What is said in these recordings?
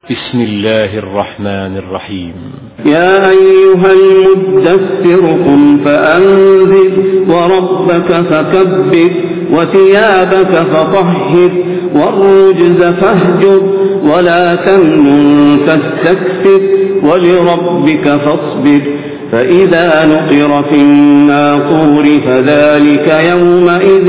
بسم الله الرحمن الرحيم. يا أيها المدثر قم فأنذر وربك فكبر وثيابك فطهر والرجز فاهجر ولا تمنن تستكثر ولربك فاصبر فإذا نقر في الناقور فذلك يومئذ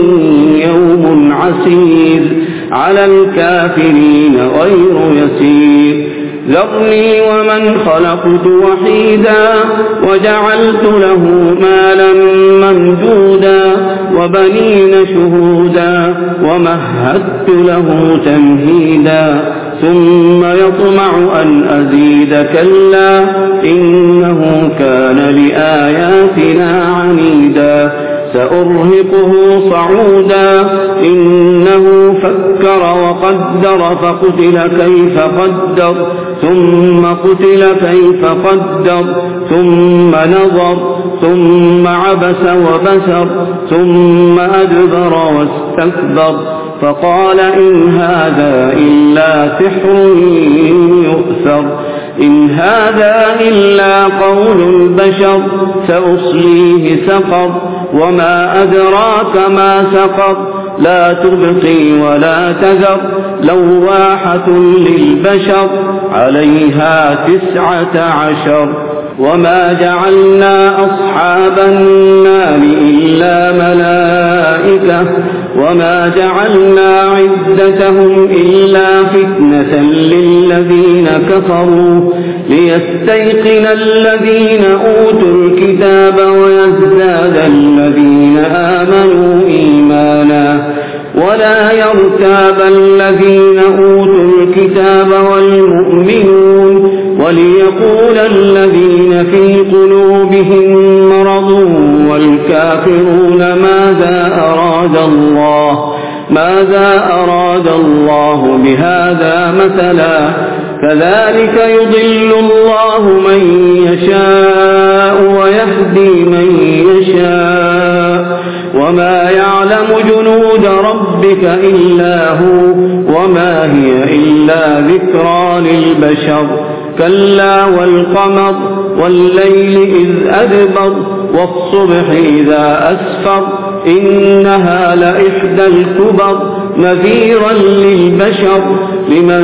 يوم عسير على الكافرين غير يسير ذرني ومن خلقت وحيدا وجعلت له مالا ممدودا وبنين شهودا ومهدت له تمهيدا ثم يطمع أن أزيد كلا إنه كان لآياتنا عنيدا سأرهقه صعودا إنه فكر وقدر فقتل كيف قدر ثم قتل كيف قدر ثم نظر ثم عبس وبسر ثم أدبر واستكبر فقال إن هذا إلا سحر يؤثر إن هذا إلا قول البشر سأصليه سقر وما أدراك ما سقر لا تبقي ولا تذر لواحة للبشر عليها 19 وما جعلنا أصحاب النار إلا ملائكة وما جعلنا عدتهم إلا فتنة للذين كفروا ليستيقن الذين أوتوا الكتاب ويزداد الذين آمنوا إيمانا ولا يرتاب الذين أوتوا الكتاب والمؤمنون وليقول الذين في قلوبهم مرض والكافرون ماذا أراد الله بهذا مثلا كذلك يضل الله من يشاء ويهدي من يشاء وما يعلم جنود ربك إلا هو وما هي إلا ذكرى للبشر كلا والقمر والليل إذ أدبر والصبح إذا أسفر إنها لإحدى الكبر نذيرا للبشر لمن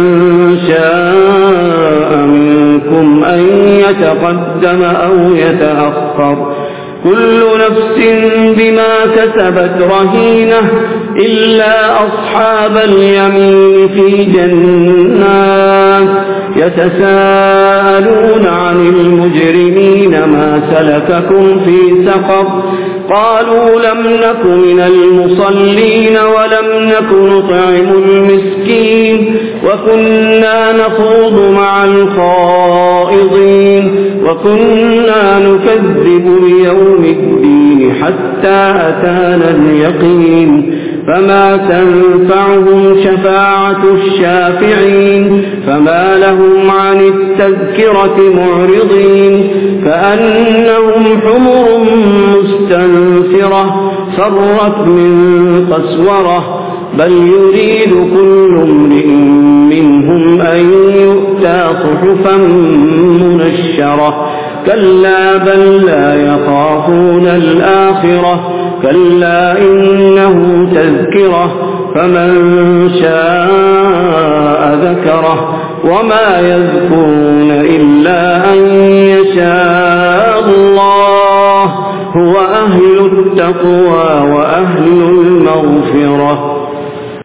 شاء منكم أن يتقدم أو يتأخر كل نفس بما كسبت رهينة إلا أصحاب اليمين في جنات يتساءلون عن المجرمين ما سلككم في سقر قالوا لم نك من المصلين ولم نك نطعم المسكين وكنا نخوض مع الخائضين وكنا نكذب بيوم الدين حتى أتانا اليقين فما تنفعهم شفاعة الشافعين فما لهم عن التذكرة معرضين كأنهم حمر مستنفرة فرت من قسورة بل يريد كل امرئ منهم أن يؤتى صحفا منشرة كلا بل لا يخافون الآخرة كلا إنه تذكرة فمن شاء ذكره وما يذكرون إلا أن يشاء الله هو أهل التقوى وأهل المغفرة